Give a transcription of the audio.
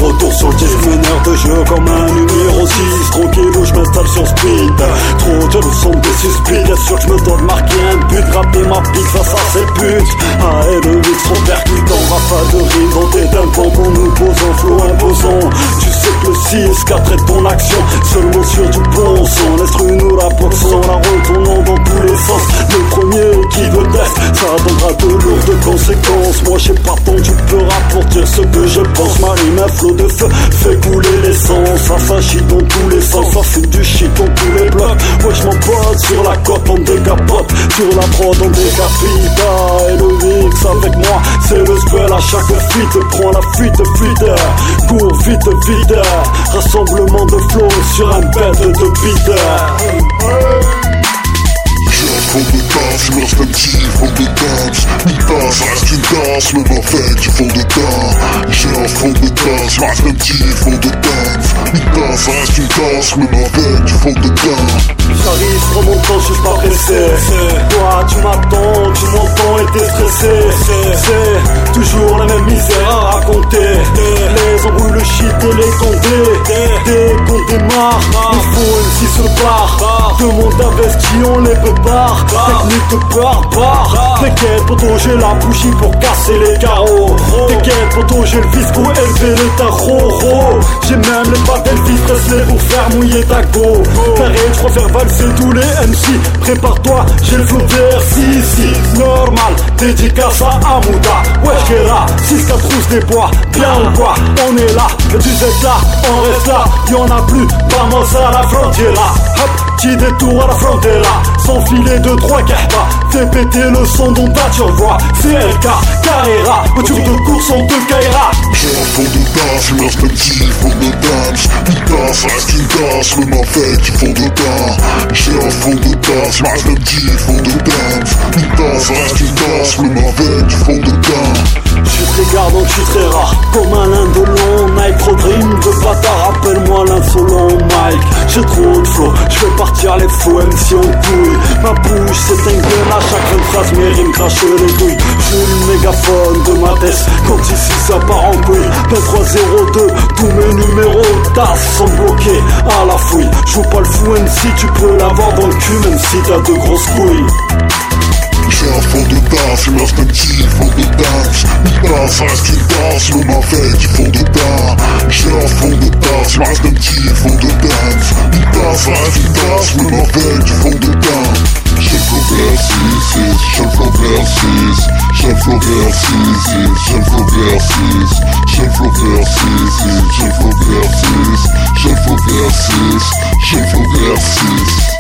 retour sur le disque, meneur de jeu comme un numéro 6. Tranquille où je m'installe sur speed. Trop de leçons des suspects. Bien sûr que je me dois de marquer un but. Rapper ma pique, ça c'est le but. A et le X sont percutants. Rafale de rime dans des d'impôts qu'on nous pose en flow imposant. Tu sais que le 6-4 est ton action. Seulement sur du bon son. L'instru nous la boxons, la retournant dans tous les sens. Le premier qui veut test, ça donnera de lourdes conséquences. Moi j'ai pas tant du peur pour dire ce que je pense. Ma rime un flot de feu fait couler l'essence. Ça s'agit dans tous les sens, ça fait du shit dans tous les blocs. Ouais je m'en botte sur la côte, on décapote. Sur la prod on décapita. Et le X avec moi, c'est le spell à chaque fuite. Prends la fuite, cours vite, vite. Rassemblement de flow sur un bête de beat. Faut de danse, il me reste un petit fond de danse. Une danse, ça reste une danse, même avec du fond de danse. J'ai un fond de danse, il me reste un petit fond de danse. Une danse, ça reste une danse, même avec du fond de danse. J'arrive, prends mon temps, je suis pas pressé. Toi tu m'attends, tu m'entends et t'es stressé. C'est toujours la même misère à raconter. Les embrouilles, le shit et les condés. Dès qu'on démarre, il faut MC se barre. Demande investi, on les prépare. Technique de barbare. T'inquiète poto, j'ai la bougie pour casser les carreaux. T'inquiète poto, j'ai le vis pour élever le tarot. J'ai même les pattes d'Elvis Presley pour faire mouiller ta go. T'arrêtes, je préfère valser tous les MC. Prépare-toi, j'ai le flow si normal, dédicace à Amouda. Wesh Kera, 6-4 rousses des bois. Bien ou quoi, on est là. Le tu êtes là, on reste là. Y'en a plus, vamos à la frontiera. Hop, petit détour à la frontiera. Sans filet de 3 kahba. Fais péter le son dont t'as tu revois. C'est LK, Carrera. Voiture de course, on te caillera. J'ai un fond de danse, il me reste un petit fond de danse. Une danse, ça reste une danse, même avec du fond de danse. J'ai un fond de danse, il me reste un petit fond de danse. Une danse, ça reste une danse, même avec du fond de danse. Je suis très gardant, je suis très rare. Comme un indolent, Nike, trop de rimes de bâtard. Appelle-moi l'insolent Mike. J'ai trop de flow, je fais partir les faux MC en couille. Ma bouche c'est un gueule, à chaque fin de phrase mes rimes crachent les couilles. Je suis le mégaphone de ma tête, quand ici ça part en couille. 2302, tous mes numéros tasse sont bloqués à la fouille. Joue pas le fou MC, tu peux l'avoir dans le cul même si t'as de grosses couilles. J'ai un fond de danse, il me reste un petit fond de danse. Une danse, ça reste une danse, même avec du fond de danse. J'ai un fond de danse, il me reste un petit fond de danse. Une danse, ça reste une danse, même avec du fond de danse. J'ai le flow vers 6, j'ai le flow vers 6. J'ai le flow vers 6, j'ai le flow vers 6. J'ai le flow vers 6, j'ai le flow vers 6. J'ai le flow vers 6, j'ai le flow vers 6.